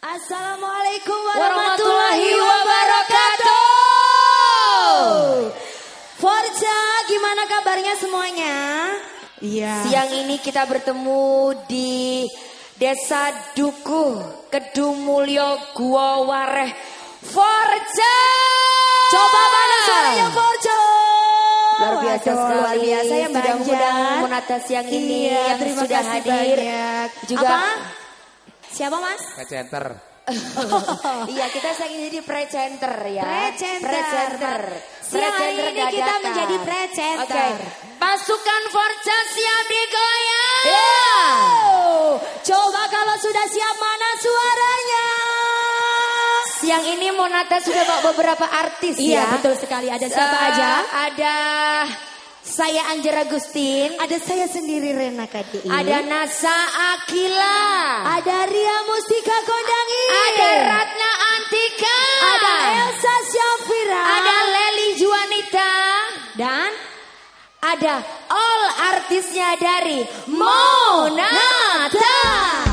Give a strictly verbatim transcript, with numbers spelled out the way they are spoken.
Assalamualaikum warahmatullahi wabarakatuh. Forza, gimana kabarnya semuanya? Iya. Siang ini kita bertemu di Desa Dukuh, Kedumulyo, Guo Wareh. Forza! Coba mana suaranya Forza? Luar biasa Waduh, sekali. Luar biasa ya Mbak Mudah-mudahan Anjar. Monata siang ini Iya, yang terima sudah kasih hadir banyak. juga. Apa? Siapa Mas? Presenter. Iya, kita siang ini di presenter ya. Presenter. Presenter. Siang hari ini kita dadakan. menjadi presenter. Oke. Pasukan Forza siap digoyang. Iya. Coba kalau sudah siap mana suaranya? Siang ini Monata sudah bawa beberapa artis Iya, ya. betul sekali. Ada siapa Eh, aja? Ada saya Anjar Agustin. Ada saya sendiri Rena K D I. Ada Nasa Akila. Ada Ria Mustika Kondangi. Ada Ratna Antika. Ada Elsa Syafira. Ada Leli Juanita. Dan Ada all artisnya dari Monata.